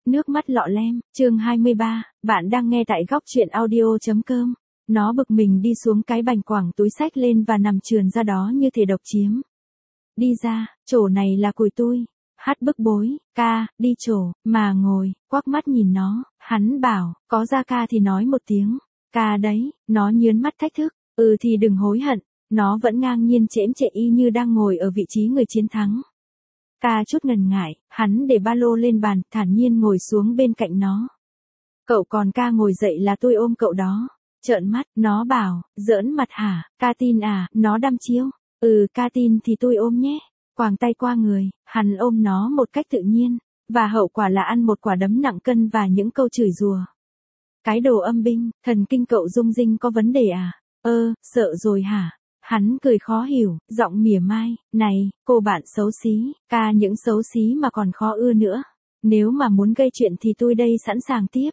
Nước mắt lọ lem, chương 23, bạn đang nghe tại góc truyện audio.com. Nó bực mình đi xuống cái bành quẳng túi xách lên và nằm trườn ra đó như thể độc chiếm. Đi ra, chỗ này là cùi tui. Hát bức bối, ca, đi chỗ, mà ngồi, quắc mắt nhìn nó, hắn bảo, có ra ca thì nói một tiếng. Ca đấy, nó nhớn mắt thách thức, thì đừng hối hận. Nó vẫn ngang nhiên chễm chệ y như đang ngồi ở vị trí người chiến thắng. Ca chút ngần ngại, hắn để ba lô lên bàn, thản nhiên ngồi xuống bên cạnh nó. Cậu còn ca ngồi dậy là tôi ôm cậu đó. Trợn mắt, nó bảo, giỡn mặt hả, ca tin à, nó đăm chiêu. Ca tin thì tôi ôm nhé. Quàng tay qua người, hắn ôm nó một cách tự nhiên, và hậu quả là ăn một quả đấm nặng cân và những câu chửi rủa. Cái đồ âm binh, thần kinh cậu rung rinh có vấn đề à? Sợ rồi hả? Hắn cười khó hiểu, giọng mỉa mai, này, cô bạn xấu xí, ca những xấu xí mà còn khó ưa nữa. Nếu mà muốn gây chuyện thì tôi đây sẵn sàng tiếp.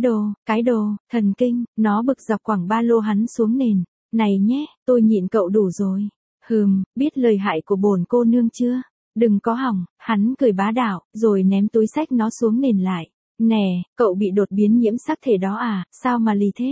Cái đồ, thần kinh, nó bực dọc quẳng ba lô hắn xuống nền. Này nhé, tôi nhịn cậu đủ rồi. Biết lời hại của bổn cô nương chưa? Đừng có hỏng, hắn cười bá đạo, rồi ném túi xách nó xuống nền lại. Nè, cậu bị đột biến nhiễm sắc thể đó à, sao mà lì thế?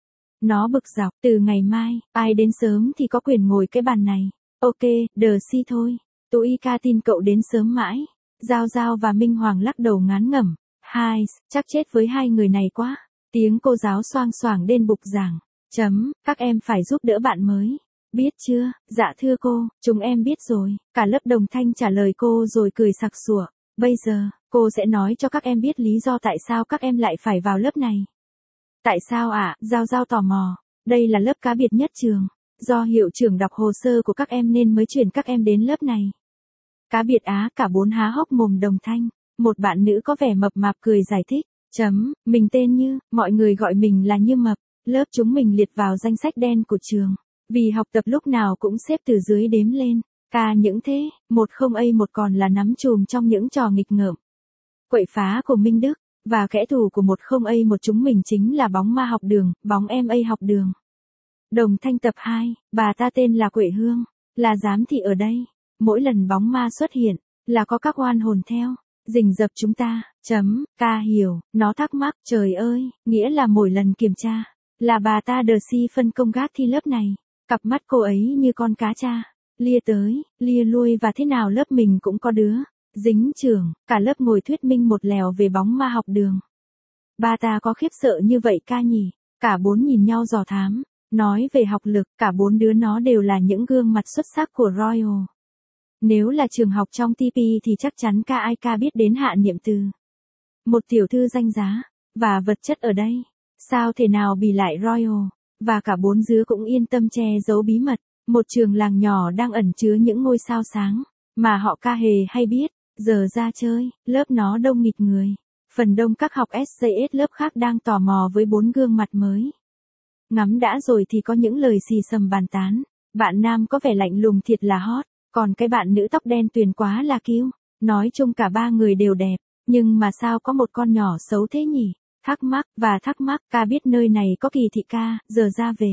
Nó bực dọc, từ ngày mai, ai đến sớm thì có quyền ngồi cái bàn này. Ok, si thôi. Tụi ca tin cậu đến sớm mãi. Giao Giao và Minh Hoàng lắc đầu ngán ngẩm. Hai, chắc chết với hai người này quá. Tiếng cô giáo xoang xoảng đến bục giảng. Các em phải giúp đỡ bạn mới. Biết chưa, dạ thưa cô, chúng em biết rồi. Cả lớp đồng thanh trả lời cô rồi cười sặc sụa. Bây giờ, cô sẽ nói cho các em biết lý do tại sao các em lại phải vào lớp này. Tại sao ạ? Giao Giao tò mò. Đây là lớp cá biệt nhất trường. Do hiệu trưởng đọc hồ sơ của các em nên mới chuyển các em đến lớp này. Cá biệt á, cả bốn há hốc mồm đồng thanh. Một bạn nữ có vẻ mập mạp cười giải thích. Mình tên Như, mọi người gọi mình là Như Mập. Lớp chúng mình liệt vào danh sách đen của trường. Vì học tập lúc nào cũng xếp từ dưới đếm lên. Ca những thế, 10A1 còn là nắm chùm trong những trò nghịch ngợm. Quậy phá của Minh Đức. Và kẻ thù của 10A1 chúng mình chính là bóng ma học đường, bóng MA học đường. Đồng thanh tập 2, bà ta tên là Quệ Hương, là giám thị ở đây. Mỗi lần bóng ma xuất hiện, là có các oan hồn theo, rình rập chúng ta. Ca hiểu, nó thắc mắc, trời ơi, nghĩa là mỗi lần kiểm tra, là bà ta si phân công gác thi lớp này. Cặp mắt cô ấy như con cá tra, lia tới, lia lui và thế nào lớp mình cũng có đứa. Dính trưởng, cả lớp ngồi thuyết minh một lèo về bóng ma học đường. Ba ta có khiếp sợ như vậy ca nhỉ? Cả bốn nhìn nhau dò thám. Nói về học lực, cả bốn đứa nó đều là những gương mặt xuất sắc của Royal. Nếu là trường học trong TP thì chắc chắn ai ca biết đến Hạ Niệm Từ. Một tiểu thư danh giá, và vật chất ở đây. Sao thể nào bì lại Royal? Và cả bốn đứa cũng yên tâm che giấu bí mật. Một trường làng nhỏ đang ẩn chứa những ngôi sao sáng, mà họ ca hề hay biết. Giờ ra chơi, lớp nó đông nghịt người. Phần đông các học SJS lớp khác đang tò mò với bốn gương mặt mới. Ngắm đã rồi thì có những lời xì xầm bàn tán. Bạn nam có vẻ lạnh lùng thiệt là hot, còn cái bạn nữ tóc đen tuyền quá là cute. Nói chung cả ba người đều đẹp, nhưng mà sao có một con nhỏ xấu thế nhỉ? Thắc mắc, ca biết nơi này có Kỳ Thị ca, giờ ra về.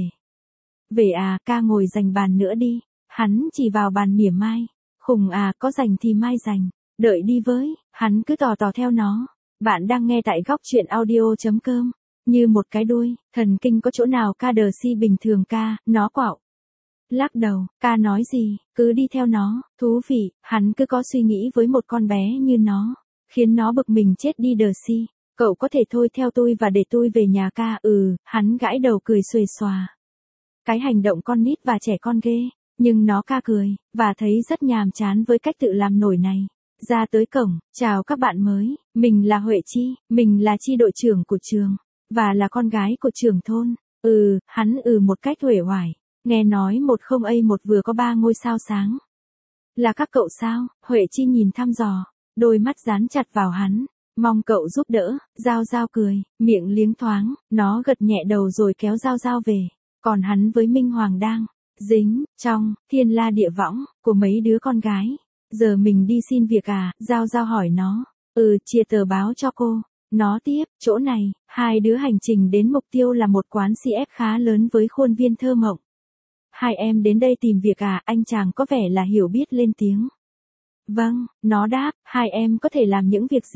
Về à, ca ngồi dành bàn nữa đi. Hắn chỉ vào bàn mỉa mai. Khùng à, có dành thì mai dành. Đợi đi với, hắn cứ tò theo nó. Bạn đang nghe tại góc truyện audio.com. Như một cái đuôi, thần kinh có chỗ nào ca si bình thường ca, nó quạo. Lắc đầu, ca nói gì, cứ đi theo nó, thú vị, hắn cứ có suy nghĩ với một con bé như nó. Khiến nó bực mình chết đi si. Cậu có thể thôi theo tôi và để tôi về nhà ca, hắn gãi đầu cười xuề xòa. Cái hành động con nít và trẻ con ghê, nhưng nó ca cười, và thấy rất nhàm chán với cách tự làm nổi này. Ra tới cổng, chào các bạn mới, mình là Huệ Chi, mình là chi đội trưởng của trường, và là con gái của trưởng thôn. Hắn một cách uể oải, nghe nói 10A1 vừa có 3 ngôi sao sáng. Là các cậu sao? Huệ Chi nhìn thăm dò, đôi mắt dán chặt vào hắn, mong cậu giúp đỡ. Giao Giao cười, miệng liếng thoáng, nó gật nhẹ đầu rồi kéo Giao Giao về, còn hắn với Minh Hoàng đang dính trong thiên la địa võng của mấy đứa con gái. Giờ mình đi xin việc à? Giao Giao hỏi nó. Chia tờ báo cho cô. Nó tiếp, chỗ này, hai đứa hành trình đến mục tiêu là một quán CF khá lớn với khuôn viên thơ mộng. Hai em đến đây tìm việc à? Anh chàng có vẻ là hiểu biết lên tiếng. Vâng, nó đáp, hai em có thể làm những việc gì?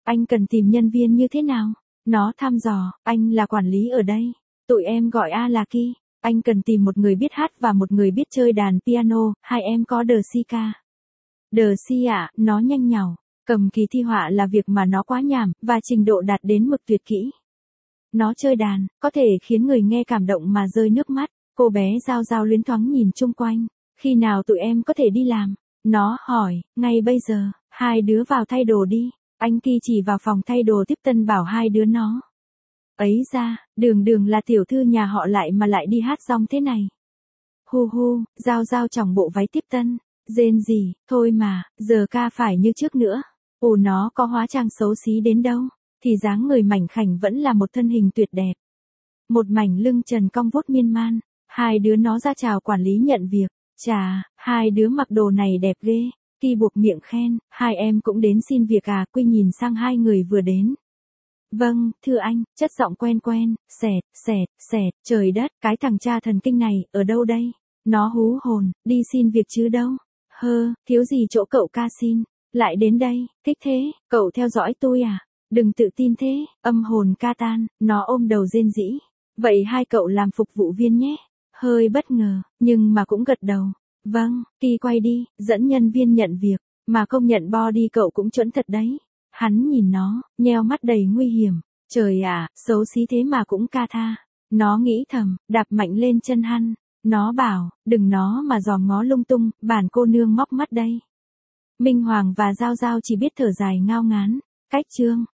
Anh cần tìm nhân viên như thế nào? Nó thăm dò, anh là quản lý ở đây. Tụi em gọi A là Ki. Anh cần tìm một người biết hát và một người biết chơi đàn piano, hai em có đờ si ca. Đờ si ạ, nó nhanh nhảu. Cầm kỳ thi họa là việc mà nó quá nhàm, và trình độ đạt đến mực tuyệt kỹ. Nó chơi đàn, có thể khiến người nghe cảm động mà rơi nước mắt. Cô bé Giao Giao luyến thoáng nhìn chung quanh. Khi nào tụi em có thể đi làm? Nó hỏi, ngay bây giờ, hai đứa vào thay đồ đi. Anh Ki chỉ vào phòng thay đồ tiếp tân bảo hai đứa nó. Ấy ra, đường đường là tiểu thư nhà họ lại mà lại đi hát rong thế này. Hu hu, Giao Giao chỏng bộ váy tiếp tân. Rên gì, thôi mà, giờ ca phải như trước nữa. Ồ nó có hóa trang xấu xí đến đâu, thì dáng người mảnh khảnh vẫn là một thân hình tuyệt đẹp. Một mảnh lưng trần cong vuốt miên man, hai đứa nó ra chào quản lý nhận việc. Chà, hai đứa mặc đồ này đẹp ghê. Ki buộc miệng khen, hai em cũng đến xin việc à? Quy nhìn sang hai người vừa đến. Vâng, thưa anh, chất giọng quen quen, xẹt, trời đất, cái thằng cha thần kinh này, ở đâu đây? Nó hú hồn, đi xin việc chứ đâu. Thiếu gì chỗ cậu ca xin. Lại đến đây, thích thế, cậu theo dõi tôi à? Đừng tự tin thế, âm hồn ca tan, nó ôm đầu rên rỉ. Vậy hai cậu làm phục vụ viên nhé. Hơi bất ngờ, nhưng mà cũng gật đầu. Vâng, Ki quay đi, dẫn nhân viên nhận việc, mà công nhận body cậu cũng chuẩn thật đấy. Hắn nhìn nó, nheo mắt đầy nguy hiểm. Trời ạ, xấu xí thế mà cũng ca tha. Nó nghĩ thầm, đạp mạnh lên chân hắn. Nó bảo, đừng nó mà dòm ngó lung tung, bản cô nương móc mắt đây. Minh Hoàng và Giao Giao chỉ biết thở dài ngao ngán. Cách chương